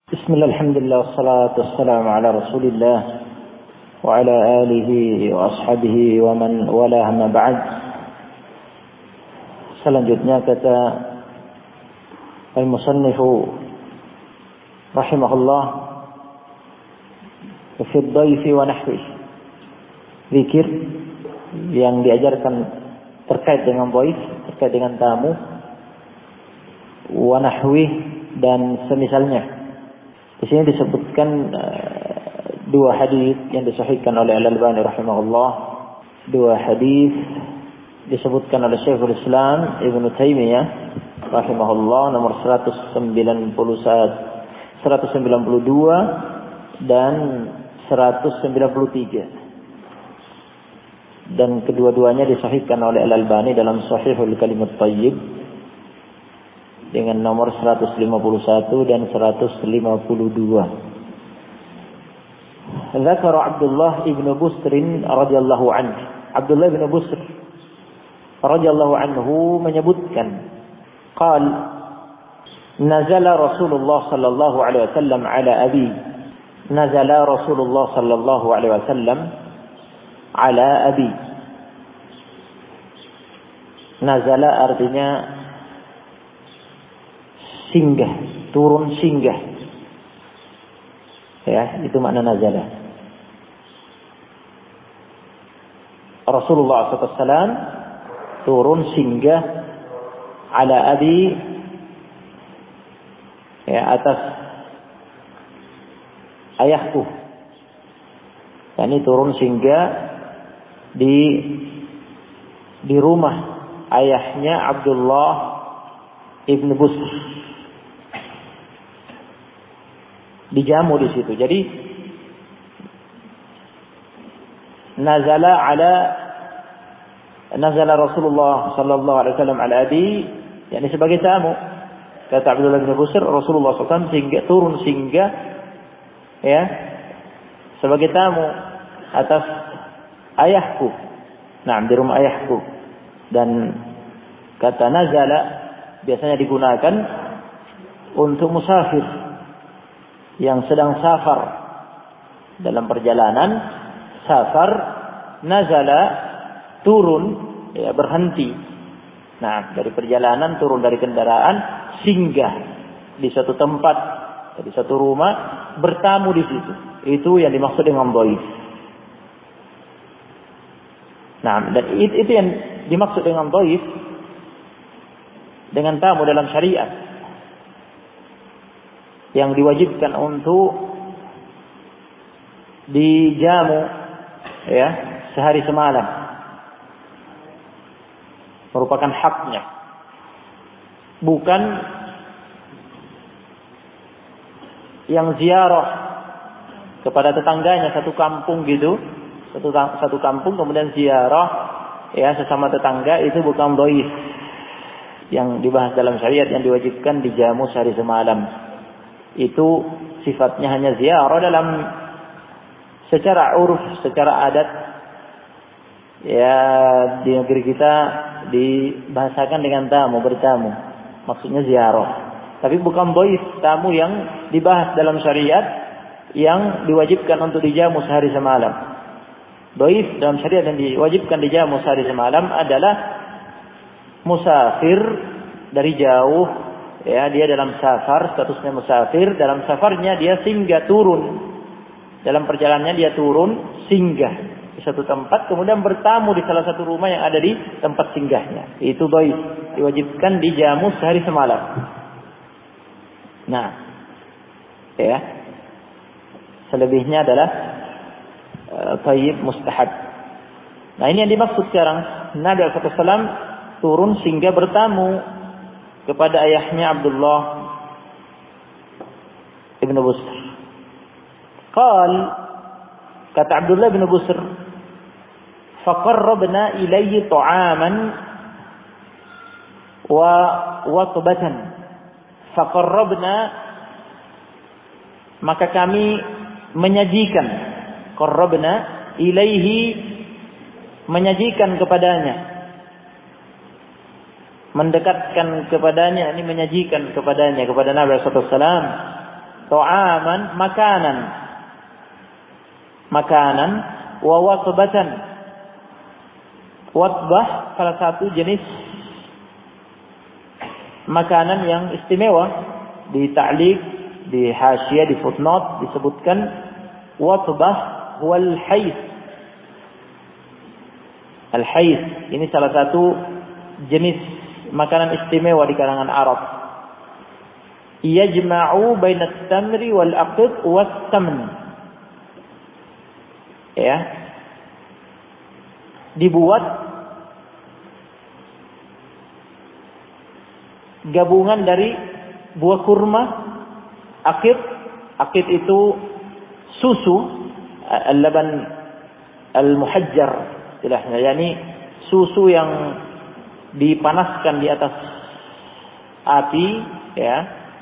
Bismillah, alhamdulillah, wassalatu wassalamu ala rasulillah wa ala alihi wa ashabihi wa man walah ma ba'd. Selanjutnya kata al-musannifu rahimahullah, fi ad-dayfi wa nahwihi, zikir yang diajarkan terkait dengan dhaif, terkait dengan tamu, wa nahwihi dan semisalnya. Di sini disebutkan dua hadis yang disahihkan oleh Al-Albani rahimahullah. Dua hadis disebutkan oleh Syekhul Islam Ibnu Taimiyah rahimahullah, nomor 192 dan 193. Dan kedua-duanya disahihkan oleh Al-Albani dalam Shahihul Kalimat Thayyib dengan nomor 151 dan 152. Dzakar Abdullah ibn Busr radhiyallahu anhu. Abdullah ibn Busr radhiyallahu anhu menyebutkan, qal nazala Rasulullah sallallahu alaihi wasallam ala abi. Nazala Rasulullah sallallahu alaihi wasallam ala abi. Nazala artinya singgah, turun singgah. Ya, itu makna nazala. Rasulullah SAW turun singgah ala abi, ya, atas ayahku. Yani turun singgah di rumah ayahnya Abdullah ibn Busr. Dijamu di situ. Jadi nazala Rasulullah sallallahu alaihi wasallam ala abi, yakni sebagai tamu. Kata Abdullah bin Busr, Rasulullah SAW turun singgah, ya, sebagai tamu atas ayahku. Nah, di rumah ayahku. Dan kata nazala biasanya digunakan untuk musafir yang sedang safar, dalam perjalanan safar. Nazala turun, ya, berhenti. Nah, dari perjalanan turun dari kendaraan, singgah di suatu tempat, di satu rumah, bertamu di situ. Itu yang dimaksud dengan dhaif. Nah, dan itu yang dimaksud dengan dhaif, dengan tamu dalam syariat yang diwajibkan untuk dijamu, ya, sehari semalam, merupakan haknya. Bukan yang ziarah kepada tetangganya, satu kampung gitu, satu kampung kemudian ziarah, ya, sesama tetangga. Itu bukan dhaif yang dibahas dalam syariat, yang diwajibkan dijamu sehari semalam. Itu sifatnya hanya ziarah dalam secara uruf, secara adat, ya, di negeri kita dibahasakan dengan tamu, bertamu, maksudnya ziarah. Tapi bukan dhaif, tamu yang dibahas dalam syariat yang diwajibkan untuk dijamu sehari semalam. Dhaif dalam syariat yang diwajibkan dijamu sehari semalam adalah musafir dari jauh. Ya, dia dalam safar, statusnya musafir. Dalam safarnya dia singgah, turun. Dalam perjalanannya dia turun, singgah di satu tempat, kemudian bertamu di salah satu rumah yang ada di tempat singgahnya. Itu dhaif, diwajibkan dijamu sehari semalam. Nah, ya, selebihnya adalah thayyib, mustahab. Nah, ini yang dimaksud sekarang. Nabi SAW turun singgah bertamu kepada ayahnya Abdullah ibn Busr. Qal, kata Abdullah ibn Busr, faqarrabna ilayhi ta'aman wa watbatan. Faqarrabna, maka kami menyajikan, qarrabna ilaihi, menyajikan kepadanya, mendekatkan kepadanya, ini menyajikan kepadanya, kepada Nabi SAW, ta'aman makanan. Makanan wa watbatan. Watbah salah satu jenis makanan yang istimewa. Di ta'liq, di hasyiyah, di footnote disebutkan watbah wal hayth. Al-hayth ini salah satu jenis makanan istimewa di kalangan Arab. Yajma'u baina at-tamri wal aqd was-samn. Ya. Dibuat gabungan dari buah kurma, aqid. Aqid itu susu, al-laban al-muhajjar istilahnya, yakni susu yang dipanaskan di atas api, ya,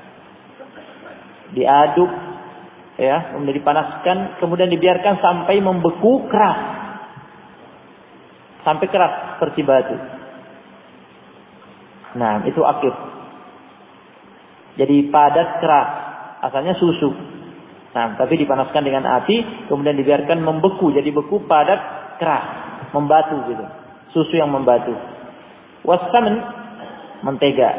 diaduk, ya, kemudian dipanaskan, kemudian dibiarkan sampai membeku keras, sampai keras seperti batu. Nah, itu aqid. Jadi padat keras, asalnya susu. Nah, tapi dipanaskan dengan api, kemudian dibiarkan membeku, jadi beku, padat, keras, membatu gitu. Susu yang membatu. Wasamen, mentega.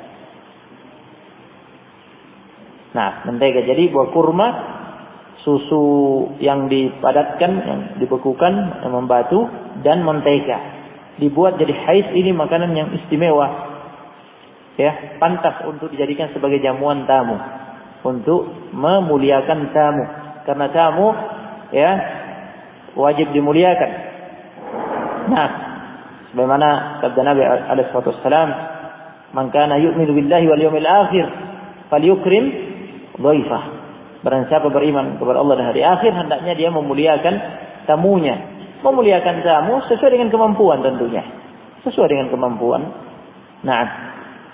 Nah, mentega. Jadi buah kurma, susu yang dipadatkan, yang dibekukan, yang membatu, dan mentega. Dibuat jadi hais. Ini makanan yang istimewa. Ya, pantas untuk dijadikan sebagai jamuan tamu, untuk memuliakan tamu. Karena tamu, ya, wajib dimuliakan. Nah, sebagaimana sabda Nabi alaihi wasallam, "Man kana yu'minu billahi wal yawmil akhir falyukrim dhaifah." Barang siapa beriman kepada Allah dan hari akhir, hendaknya dia memuliakan tamunya. Memuliakan tamu sesuai dengan kemampuan tentunya. Sesuai dengan kemampuan. Nah,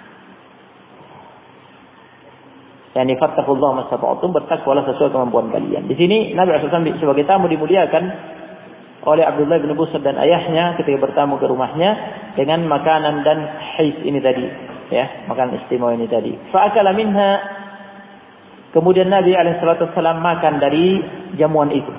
yani fattaqullaha mastata'tum, bertakwalah sesuai kemampuan kalian. Di sini Nabi SAW sebagai tamu dimuliakan oleh Abdullah bin Busr dan ayahnya ketika bertamu ke rumahnya dengan makanan dan hais ini tadi, ya, makanan istimewa ini tadi. Fa'akala minha, kemudian Nabi SAW makan dari jamuan itu.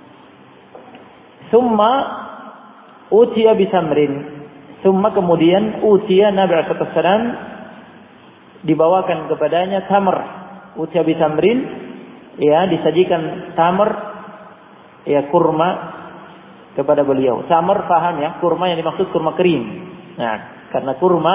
Summa utiya bisamrin, summa kemudian utiya Nabi SAW dibawakan kepadanya tamr. Utiya bitamrin, ya, disajikan tamr, ya, kurma kepada beliau. Tamr, paham ya, kurma yang dimaksud kurma kering. Nah, karena kurma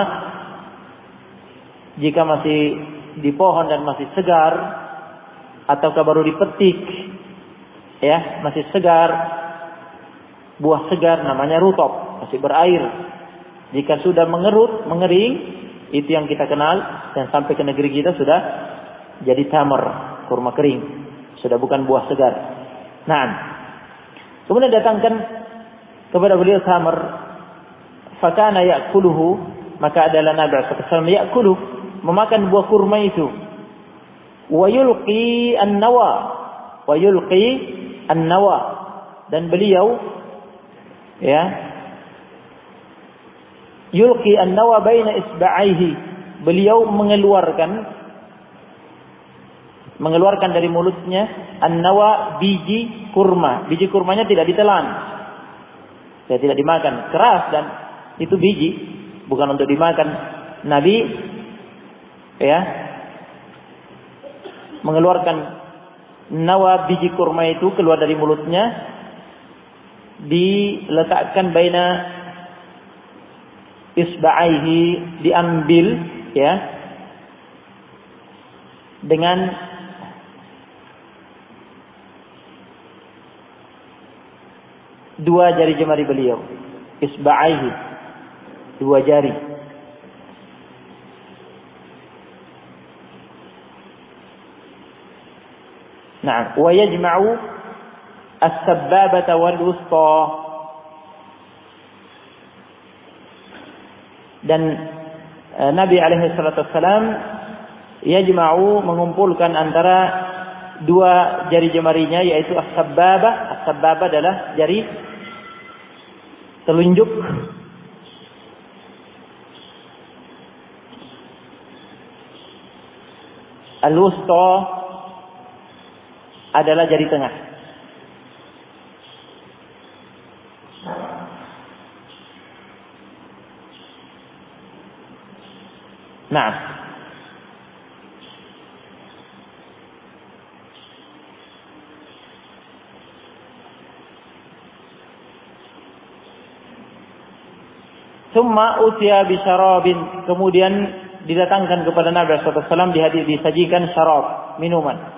jika masih di pohon dan masih segar, ataukah baru dipetik, ya, masih segar, buah segar namanya rutop, masih berair. Jika sudah mengerut, mengering, itu yang kita kenal, dan sampai ke negeri kita sudah jadi tamar, kurma kering, sudah bukan buah segar. Nah, kemudian datangkan kepada beliau tamar, fakana ya'kuluhu, maka adalah Nabi SAW ya'kuluh, memakan buah kurma itu, wa yulqi an-nawa, dan beliau, ya, yulqi an-nawa baina isba'aihi, beliau mengeluarkan dari mulutnya an-nawa, biji kurma. Biji kurmanya tidak ditelan, ya, tidak dimakan, keras, dan itu biji, bukan untuk dimakan. Nabi, ya, mengeluarkan nawa, biji kurma itu keluar dari mulutnya, diletakkan baina isba'aihi, diambil, ya, dengan dua jari jemari beliau. Isba'aihi, dua jari. Nah, wa yajma'u as-sabbabata wal wusta, dan Nabi alaihi salatu wasallam yajma'u, mengumpulkan antara dua jari jemarinya, yaitu as-sabbabah. As-sabbabah adalah jari telunjuk, al-wusta adalah jari tengah. Nah, summa utiya bi syarabin, kemudian didatangkan kepada Nabi sallallahu alaihi wasallam disajikan syarab, minuman.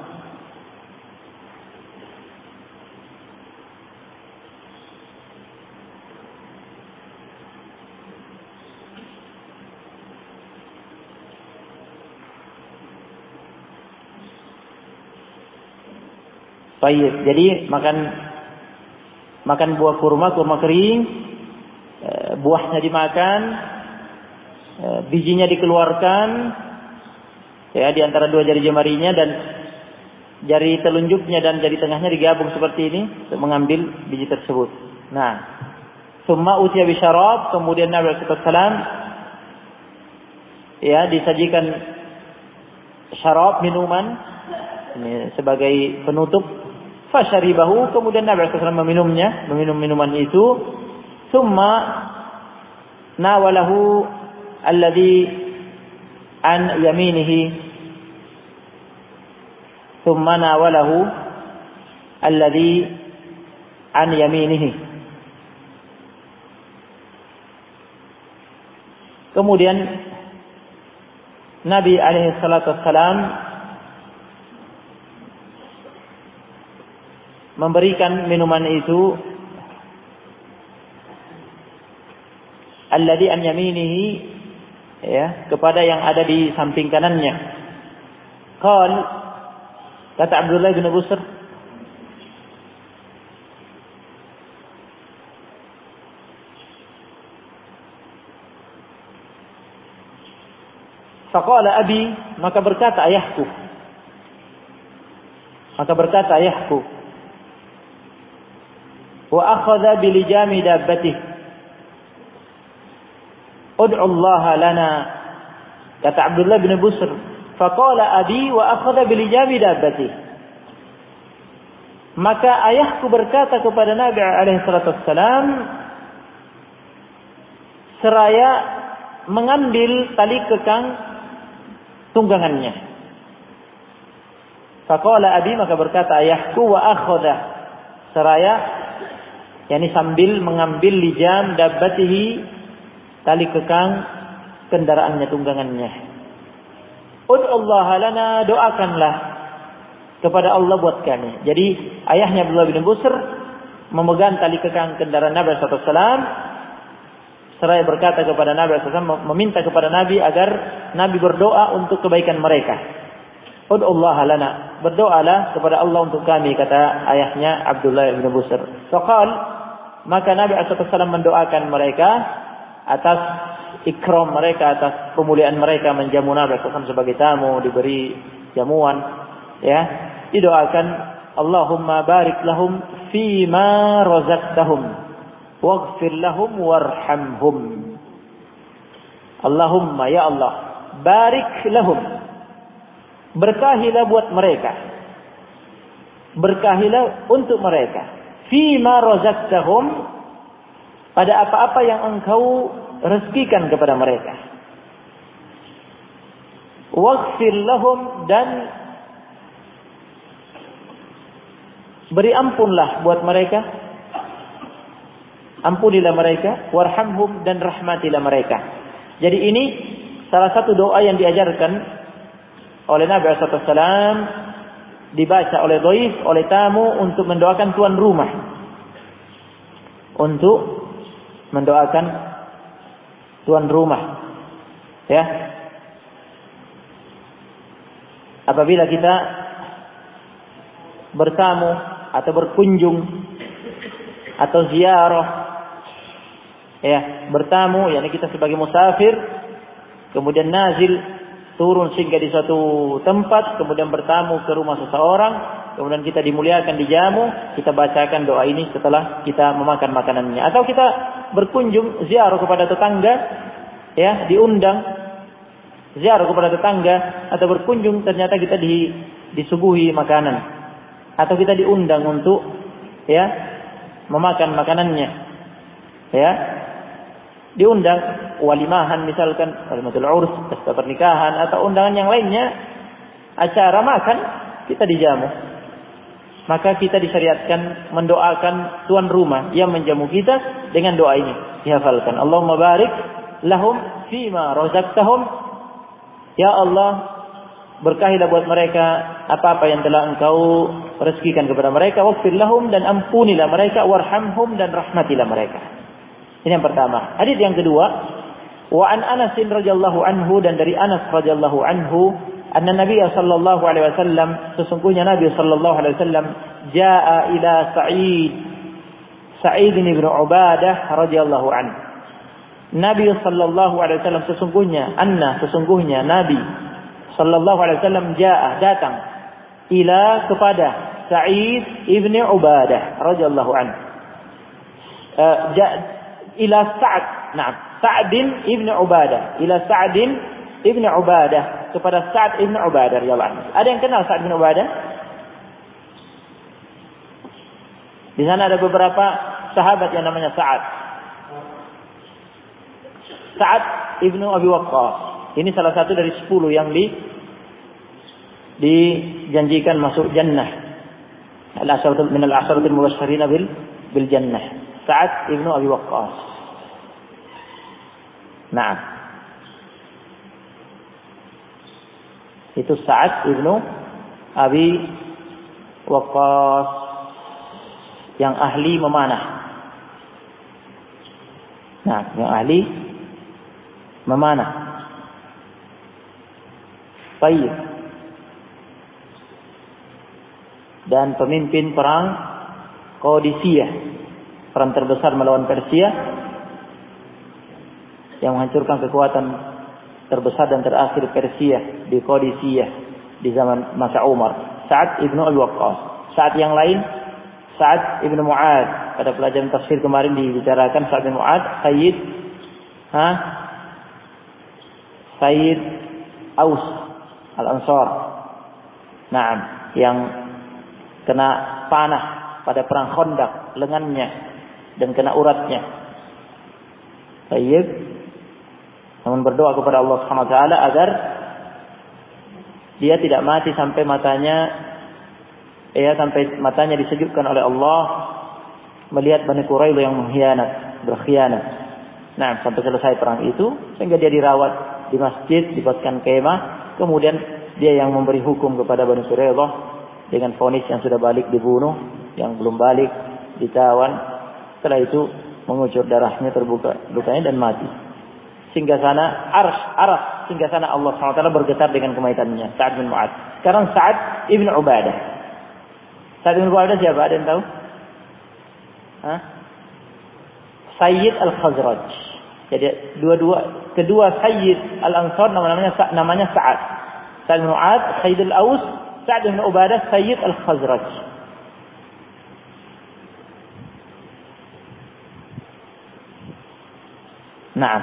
Baik, jadi makan buah kurma kering, buahnya dimakan, bijinya dikeluarkan, ya, di antara dua jari jemarinya, dan jari telunjuknya dan jari tengahnya digabung seperti ini untuk mengambil biji tersebut. Nah, summa utiya bisyarab, kemudian Nabi sallallahu alaihi wasallam ya disajikan syarab, minuman, ini sebagai penutup. Fasyaribahu, kemudian Nabi sallallahu alaihi wasallam meminum minuman itu. Summa nawalahu alladhi an yaminihi, summa nawalahu alladhi an yaminihi. Kemudian Nabi alaihi salatu wassalam memberikan minuman itu alladhi an yaminihi, ya, kepada yang ada di samping kanannya. Kata Abdullah bin Busr, faqala abi, maka berkata ayahku, wa akhadha bilijami dabbatihi, ud'u Allah lana. Kata Abdullah bin Busr, faqala abi wa akhadha bilijami dabbatihi, maka ayahku berkata kepada Nabi alaihi salatu wassalam seraya mengambil tali kekang tunggangannya. Faqala abi, maka berkata ayahku, wa akhadha, seraya yakni sambil mengambil lijam dabbatihi, tali kekang kendaraannya, tunggangannya. Ud'u Allah lana, doakanlah kepada Allah buat kami. Jadi ayahnya Abdullah bin Busr memegang tali kekang kendaraan Nabi sallallahu alaihi wasallam, seraya berkata kepada Nabi sallallahu alaihi wasallam, meminta kepada Nabi agar Nabi berdoa untuk kebaikan mereka. Ud'u Allah lana, berdoalah kepada Allah untuk kami, kata ayahnya Abdullah bin Busr. Faqal, maka Nabi sallallahu alaihi wasallam mendoakan mereka atas ikram mereka, atas kemuliaan mereka, menjamu Nabi sallallahu alaihi wasallam sebagai tamu, diberi jamuan, ya, didoakan, Allahumma barik lahum fima razaqtahum waghfir lahum warhamhum. Allahumma, ya Allah, barik lahum, berkahilah buat mereka, berkahilah untuk mereka, fima razaqtahum, pada apa-apa yang engkau rezekikan kepada mereka, waghfir lahum, dan beri ampunlah buat mereka, ampunilah mereka, warhamhum, dan rahmatilah mereka. Jadi ini salah satu doa yang diajarkan oleh Nabi sallallahu alaihi wasallam, dibaca oleh dhaif, oleh tamu, untuk mendoakan tuan rumah, untuk mendoakan tuan rumah, ya. Apabila kita bertamu atau berkunjung atau ziarah, ya, bertamu, yakni kita sebagai musafir, kemudian nazil, turun singgah di suatu tempat, kemudian bertamu ke rumah seseorang, kemudian kita dimuliakan, dijamu, kita bacakan doa ini setelah kita memakan makanannya. Atau kita berkunjung ziarah kepada tetangga, ya, diundang ziarah kepada tetangga, atau berkunjung ternyata kita disuguhi makanan, atau kita diundang untuk ya memakan makanannya, ya diundang walimahan misalkan, walimatul urs, pesta pernikahan atau undangan yang lainnya, acara makan, kita dijamu. Maka kita disyariatkan mendoakan tuan rumah yang menjamu kita dengan doa ini, dihafalkan. Allahumma barik lahum fima razaqtahum. Ya Allah, berkahilah buat mereka apa-apa yang telah Engkau rezekikan kepada mereka, waghfir lahum, dan ampunilah mereka, warhamhum, dan rahmatilah mereka. Ini yang pertama. Hadis yang kedua, wa an Anas radhiyallahu anhu, dan dari Anas radhiyallahu anhu, anna Nabi sallallahu alaihi wasallam, sesungguhnya Nabi sallallahu alaihi wasallam jaa ila Sa'id bin Ubadah radhiyallahu anhu. Nabi sallallahu alaihi wasallam sesungguhnya Nabi sallallahu alaihi wasallam jaa, datang, ila, kepada Sa'id ibn Ubadah radhiyallahu anhu. Ila Sa'd ibn Ubadah, ila Sa'd ibn Ubadah, kepada Sa'd ibn Ubadah radhiyallahu anhu. Ada yang kenal Sa'd ibn Ubadah? Di sana ada beberapa sahabat yang namanya Sa'ad ibn Abi Waqqas. Ini salah satu dari 10 yang dijanjikan masuk jannah. Al-asharatu min al-asharatil mubasysyirin bil jannah. Sa'ad ibn Abi Waqqas. Naam. Itu Sa'ad ibn Abi Waqqas yang ahli memanah. Nah, yang ahli memanah. Baik. Dan pemimpin perang Qadisiyah, perang terbesar melawan Persia yang menghancurkan kekuatan terbesar dan terakhir Persia di Qadisiyah di zaman masa Umar. Sa'ad ibn Abi Waqqas. Sa'ad yang lain, Sa'ad ibn Mu'ad. Pada pelajaran tafsir kemarin dibicarakan Sa'ad bin Mu'ad, Sayyid Aus Al-Ansar. Naam, yang kena panah pada perang Khandaq lengannya dan kena uratnya. Sayyid, namun berdoa kepada Allah Subhanahu wa taala agar dia tidak mati sampai matanya disejukkan oleh Allah melihat Bani Quraidah yang berkhianat. Nah, sampai selesai perang itu, sehingga dia dirawat di masjid, dibuatkan kemah, kemudian dia yang memberi hukum kepada Bani Quraidah dengan vonis yang sudah balik dibunuh, yang belum balik ditawan. Setelah itu mengucur darahnya, terbuka lukanya dan mati. Sehingga sana sehingga sana Allah SWT bergetar dengan kematiannya, Sa'ad bin Mu'ad. Sekarang Sa'ad ibn Ubadah. Sa'ad ibn Ubadah siapa? Ada yang tahu? Sayyid Al-Khazraj. Jadi kedua Sayyid Al-Ansar namanya Sa'ad. Sa'ad bin Mu'ad, Sayyid Al-Aus, Sa'ad bin Ubadah, Sayyid Al-Khazraj. Naam.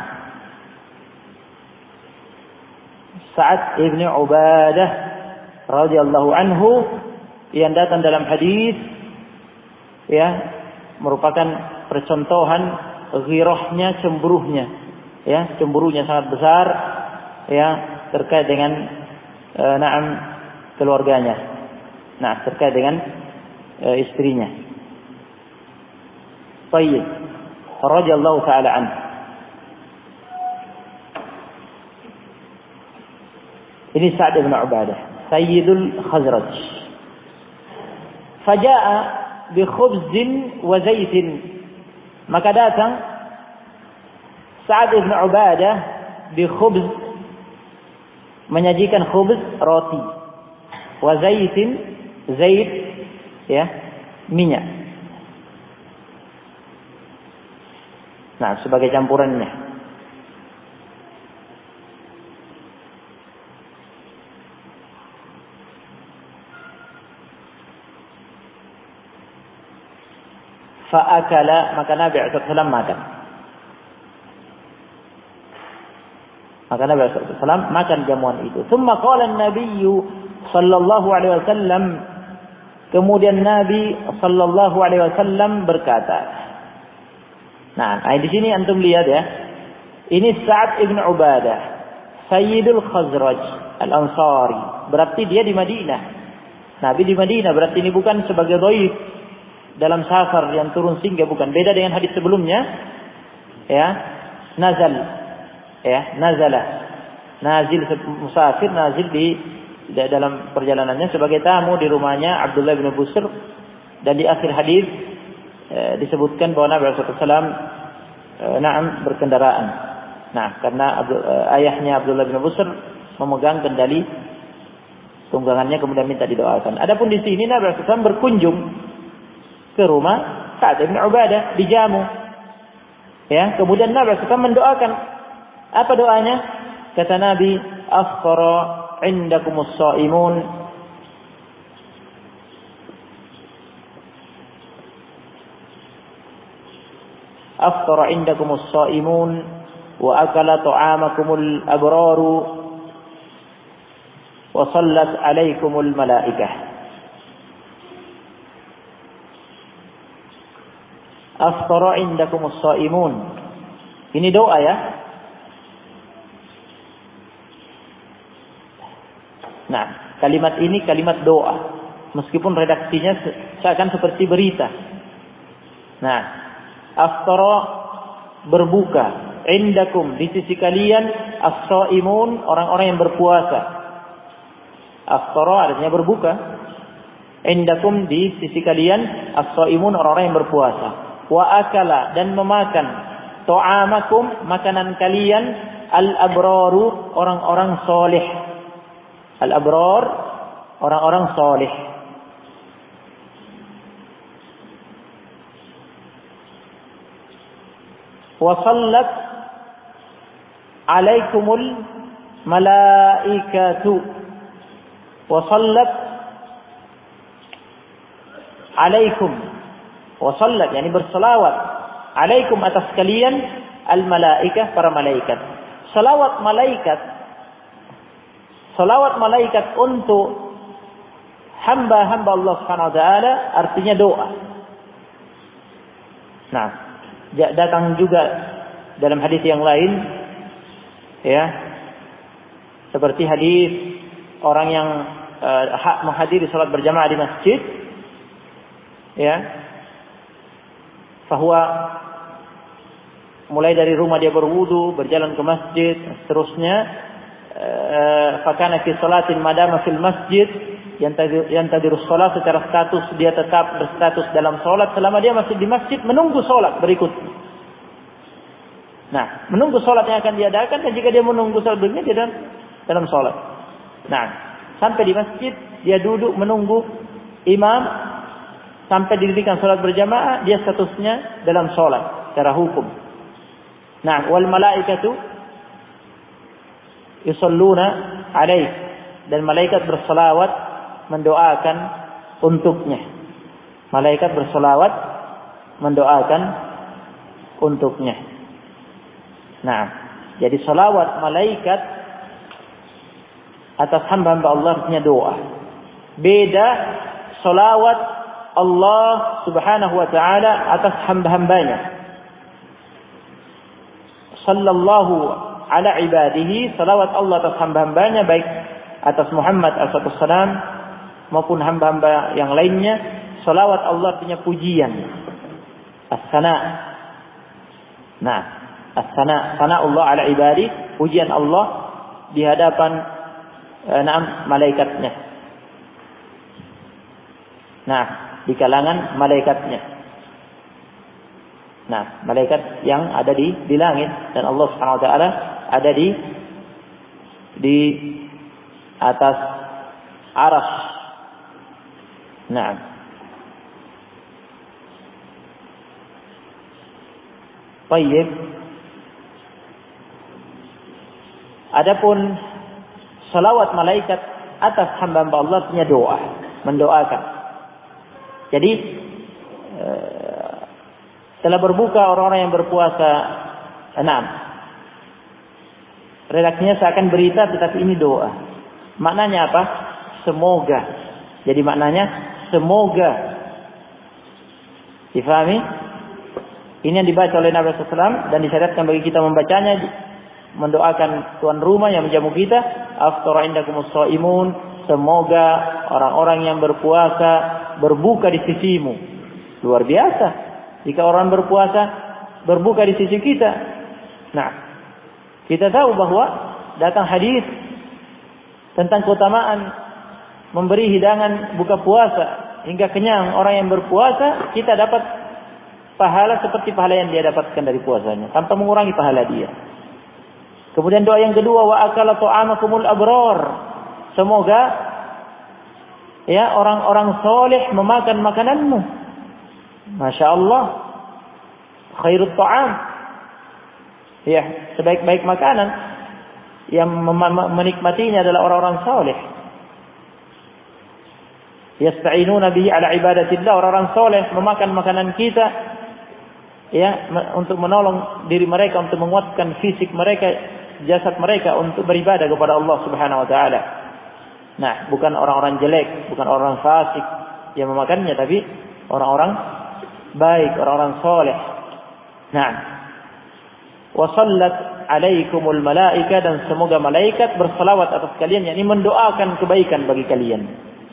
Sa'ad bin Ubadah radhiyallahu anhu yang datang dalam hadis ya merupakan percontohan ghirahnya, cemburunya sangat besar ya terkait dengan keluarganya. Nah, terkait dengan istrinya. Tayyib. Radhiyallahu taala anhu. Ini Sa'ad bin Ubadah, Sayyidul Khazraj. Faja'a bi khubzin wa zaitin. Maka datang Sa'ad bin Ubadah bi khubz, menyajikan khubz, roti, wa zaitin, zait ya, minyak. Nah, sebagai campurannya. Fa'akala, maka Nabi SAW makan. Maka Nabi SAW makan jamuan itu. Thumma qala an-Nabi sallallahu alaihi wasallam, Kemudian Nabi sallallahu alaihi wasallam berkata. Nah, di sini antum lihat ya. Ini Sa'ad ibn Ubadah, Sayyidul Khazraj Al-Ansari. Berarti dia di Madinah. Nabi di Madinah, berarti ini bukan sebagai dhaif dalam safar yang turun singgah, bukan. Beda dengan hadis sebelumnya. Ya, nazal. Ya, nazalah. Nazil musafir, nazil di dalam perjalanannya sebagai tamu di rumahnya Abdullah bin Busr, dan di akhir hadis disebutkan bahwa Nabi SAW berkendaraan. Nah, karena ayahnya Abdullah bin Busr memegang kendali tunggangannya, kemudian minta didoakan. Adapun di sini Nabi SAW berkunjung ke rumah Sa'ad bin Ubadah, dijamu. Ya, kemudian Nabi SAW mendoakan. Apa doanya? Kata Nabi, "Afqara 'indakumus sha'imun." Afqara 'indakumus sha'imun wa akala ta'amakumul abraru wa sallat 'alaikumul malaikah. Afqara 'indakumus sha'imun. Ini doa ya. Nah, kalimat ini kalimat doa, meskipun redaksinya seakan seperti berita. Nah, aftara berbuka, indakum di sisi kalian, as-shaimun orang-orang yang berpuasa. Aftara artinya berbuka, indakum di sisi kalian, as-shaimun orang-orang yang berpuasa. Wa akala dan memakan, ta'amakum makanan kalian, al-abraru orang-orang soleh. Al-abrar orang-orang saleh. Wa sallat 'alaikumul malaikatu. Wa sallat 'alaikum. Wa sallat yani berselawat 'alaikum atas kalian al-malaikah para malaikat. Salawat malaikat, salawat malaikat untuk hamba-hamba Allah Subhanahu wa taala artinya doa. Nah, datang juga dalam hadis yang lain ya. Seperti hadis orang yang menghadiri salat berjamaah di masjid ya. Bahwa mulai dari rumah dia berwudu, berjalan ke masjid, seterusnya fakana fi salatin madama fil masjid yantadiru salat, secara status dia tetap berstatus dalam salat selama dia masih di masjid menunggu salat berikutnya. Nah, menunggu salat yang akan diadakan, dan jika dia menunggu salat berikutnya dia dalam salat. Nah, sampai di masjid dia duduk menunggu imam sampai didirikan salat berjamaah, dia statusnya dalam salat secara hukum. Nah, wal malaikatu yusalluna alaih, dan malaikat berselawat mendoakan untuknya. Malaikat berselawat mendoakan untuknya. Nah, jadi selawat malaikat atas hamba-hamba Allah artinya doa. Beda selawat Allah Subhanahu wa taala atas hamba-hambanya. Sallallahu ala ibadihi, salawat Allah atas hamba-hambanya, baik atas Muhammad alaihissalam maupun hamba-hamba yang lainnya. Salawat Allah artinya pujian, as-sana. Nah, as-sana, sana Allah ala ibadi, pujian Allah di hadapan malaikatnya. Nah, di kalangan malaikatnya. Nah, malaikat yang ada di langit, dan Allah Subhanahu wa taala ada di atas arasy. Nah, baik. Adapun salawat malaikat atas hamba-hamba Allah punya doa, mendoakan. Jadi setelah berbuka orang-orang yang berpuasa, redaksinya seakan berita, tetapi ini doa. Maknanya apa? Semoga. Jadi maknanya semoga. Difahami? Ini yang dibaca oleh Nabi SAW dan disyariatkan bagi kita membacanya, mendoakan tuan rumah yang menjamu kita, aftara indakumus shaimun, semoga orang-orang yang berpuasa berbuka di sisimu. Luar biasa jika orang berpuasa berbuka di sisi kita. Nah, kita tahu bahwa datang hadis tentang keutamaan memberi hidangan buka puasa hingga kenyang orang yang berpuasa, kita dapat pahala seperti pahala yang dia dapatkan dari puasanya tanpa mengurangi pahala dia. Kemudian doa yang kedua, wa akala ta'amakumul abrar. Semoga ya orang-orang soleh memakan makananmu. Masya Allah, khairut ta'am. Ya, sebaik-baik makanan yang menikmatinya adalah orang-orang soleh. Yasta'inuna bihi ala ibadatillah. Orang-orang soleh memakan makanan kita ya untuk menolong diri mereka, untuk menguatkan fisik mereka, jasad mereka untuk beribadah kepada Allah Subhanahu wa taala. Nah, bukan orang-orang jelek, bukan orang fasik yang memakannya, tapi orang-orang baik, orang-orang soleh. Nah, wa sallat alaikumul malaika, dan semoga malaikat bersalawat atas kalian, yakni mendoakan kebaikan bagi kalian.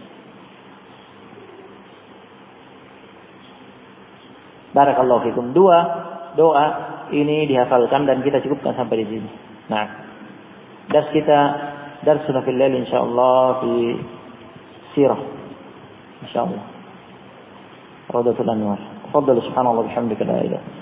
Barakallahu fikum. Doa ini dihafalkan dan kita cukupkan sampai di sini. Nah, dars kita darsuna fil lail insyaallah fi sirah insyaallah. Radatul anwar. Tafadhal subhanallah bihamdika la ilaha